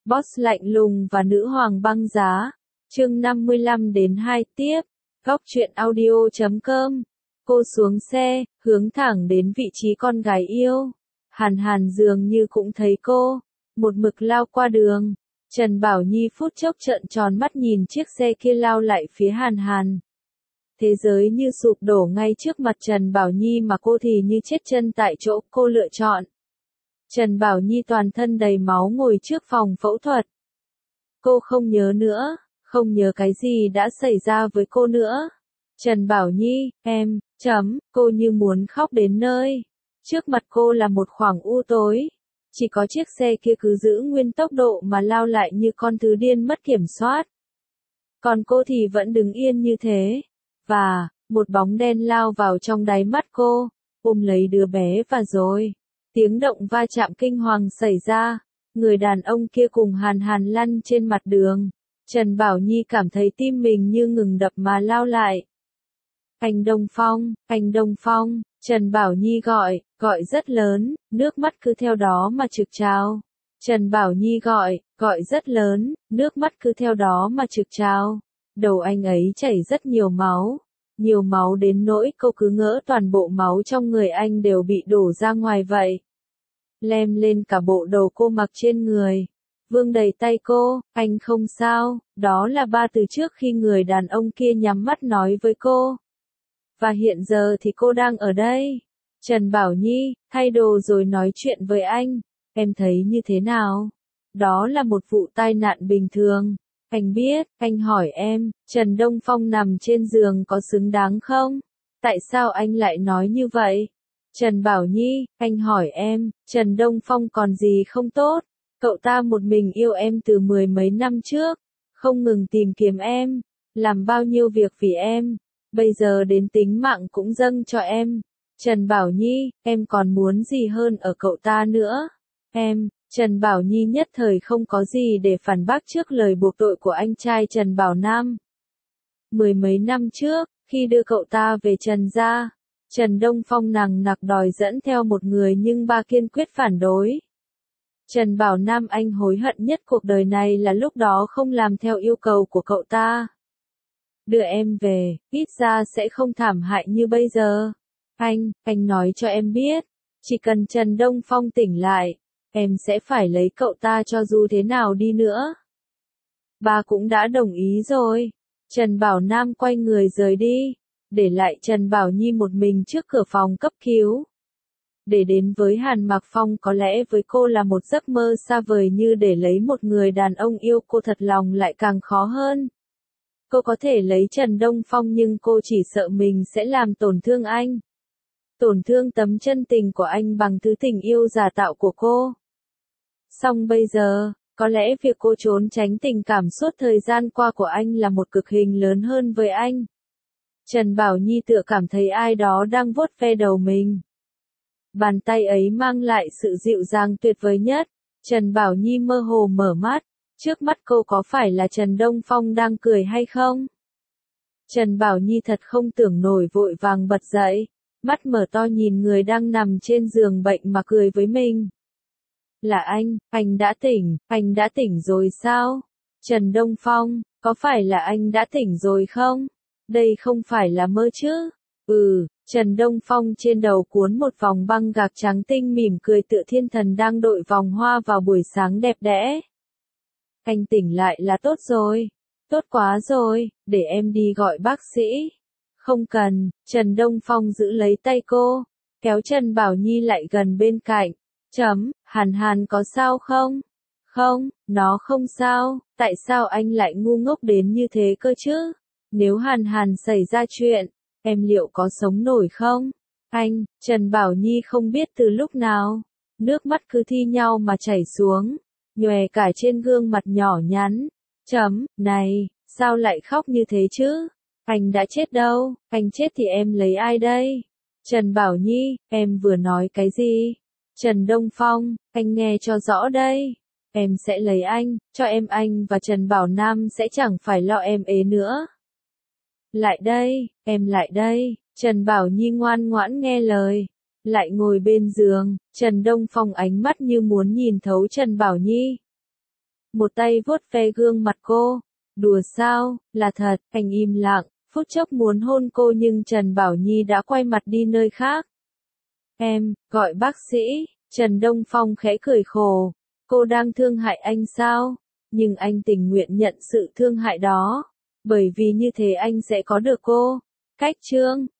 Boss lạnh lùng và nữ hoàng băng giá. Chương 55-2 tiếp. Góc truyện audio.com. Cô xuống xe, hướng thẳng đến vị trí con gái yêu. Hàn Hàn dường như cũng thấy cô, một mực lao qua đường. Trần Bảo Nhi phút chốc trợn tròn mắt nhìn chiếc xe kia lao lại phía Hàn Hàn. Thế giới như sụp đổ ngay trước mặt Trần Bảo Nhi mà cô thì như chết chân tại chỗ. Cô lựa chọn. Trần Bảo Nhi toàn thân đầy máu ngồi trước phòng phẫu thuật. Cô không nhớ nữa, không nhớ cái gì đã xảy ra với cô nữa. Trần Bảo Nhi, cô như muốn khóc đến nơi. Trước mặt cô là một khoảng u tối. Chỉ có chiếc xe kia cứ giữ nguyên tốc độ mà lao lại như con thứ điên mất kiểm soát. Còn cô thì vẫn đứng yên như thế. Và, một bóng đen lao vào trong đáy mắt cô, ôm lấy đứa bé và rồi. Tiếng động va chạm kinh hoàng xảy ra. Người đàn ông kia cùng Hàn Hàn lăn trên mặt đường. Trần Bảo Nhi cảm thấy tim mình như ngừng đập mà lao lại. Anh Đông Phong, Trần Bảo Nhi gọi rất lớn, nước mắt cứ theo đó mà trực trào. Trần Bảo Nhi gọi rất lớn, nước mắt cứ theo đó mà trực trào. Đầu anh ấy chảy rất nhiều máu đến nỗi cô cứ ngỡ toàn bộ máu trong người anh đều bị đổ ra ngoài vậy. Lem lên cả bộ đồ cô mặc trên người. Vương đẩy tay cô, anh không sao, đó là 3 từ trước khi người đàn ông kia nhắm mắt nói với cô. Và hiện giờ thì cô đang ở đây. Trần Bảo Nhi, thay đồ rồi nói chuyện với anh, em thấy như thế nào? Đó là một vụ tai nạn bình thường. Anh biết, anh hỏi em, Trần Đông Phong nằm trên giường có xứng đáng không? Tại sao anh lại nói như vậy? Trần Bảo Nhi, anh hỏi em, Trần Đông Phong còn gì không tốt? Cậu ta một mình yêu em từ 10 mấy năm trước, không ngừng tìm kiếm em, làm bao nhiêu việc vì em, bây giờ đến tính mạng cũng dâng cho em. Trần Bảo Nhi, em còn muốn gì hơn ở cậu ta nữa? Trần Bảo Nhi nhất thời không có gì để phản bác trước lời buộc tội của anh trai Trần Bảo Nam. 10 mấy năm trước, khi đưa cậu ta về Trần gia, Trần Đông Phong nằng nặc đòi dẫn theo một người nhưng ba kiên quyết phản đối. Trần Bảo Nam anh hối hận nhất cuộc đời này là lúc đó không làm theo yêu cầu của cậu ta. Đưa em về, ít ra sẽ không thảm hại như bây giờ. Anh nói cho em biết, chỉ cần Trần Đông Phong tỉnh lại, em sẽ phải lấy cậu ta cho dù thế nào đi nữa. Ba cũng đã đồng ý rồi. Trần Bảo Nam quay người rời đi, để lại Trần Bảo Nhi một mình trước cửa phòng cấp cứu. Để đến với Hàn Mạc Phong có lẽ với cô là một giấc mơ xa vời như để lấy một người đàn ông yêu cô thật lòng lại càng khó hơn. Cô có thể lấy Trần Đông Phong nhưng cô chỉ sợ mình sẽ làm tổn thương anh. Tổn thương tấm chân tình của anh bằng thứ tình yêu giả tạo của cô. Song bây giờ, có lẽ việc cô trốn tránh tình cảm suốt thời gian qua của anh là một cực hình lớn hơn với anh. Trần Bảo Nhi tựa cảm thấy ai đó đang vuốt ve đầu mình. Bàn tay ấy mang lại sự dịu dàng tuyệt vời nhất. Trần Bảo Nhi mơ hồ mở mắt. Trước mắt cô có phải là Trần Đông Phong đang cười hay không? Trần Bảo Nhi thật không tưởng nổi vội vàng bật dậy. Mắt mở to nhìn người đang nằm trên giường bệnh mà cười với mình. Là anh đã tỉnh rồi sao? Trần Đông Phong, có phải là anh đã tỉnh rồi không? Đây không phải là mơ chứ? Trần Đông Phong trên đầu cuốn một vòng băng gạc trắng tinh mỉm cười tựa thiên thần đang đội vòng hoa vào buổi sáng đẹp đẽ. Anh tỉnh lại là tốt rồi. Tốt quá rồi, để em đi gọi bác sĩ. Không cần, Trần Đông Phong giữ lấy tay cô, kéo Trần Bảo Nhi lại gần bên cạnh. Hàn Hàn có sao không? Không, nó không sao, tại sao anh lại ngu ngốc đến như thế cơ chứ? Nếu Hàn Hàn xảy ra chuyện, em liệu có sống nổi không? Trần Bảo Nhi không biết từ lúc nào, nước mắt cứ thi nhau mà chảy xuống, nhòe cả trên gương mặt nhỏ nhắn. Này, sao lại khóc như thế chứ? Anh đã chết đâu, anh chết thì em lấy ai đây? Trần Bảo Nhi, em vừa nói cái gì? Trần Đông Phong, anh nghe cho rõ đây. Em sẽ lấy anh, cho em anh và Trần Bảo Nam sẽ chẳng phải lo em ế nữa. Lại đây, em lại đây. Trần Bảo Nhi ngoan ngoãn nghe lời. Lại ngồi bên giường, Trần Đông Phong ánh mắt như muốn nhìn thấu Trần Bảo Nhi. một tay vuốt ve gương mặt cô. Đùa sao, là thật, anh im lặng, phút chốc muốn hôn cô nhưng Trần Bảo Nhi đã quay mặt đi nơi khác. Em, gọi bác sĩ, Trần Đông Phong khẽ cười khổ. Cô đang thương hại anh sao? Nhưng anh tình nguyện nhận sự thương hại đó. Bởi vì như thế anh sẽ có được cô. Cách chương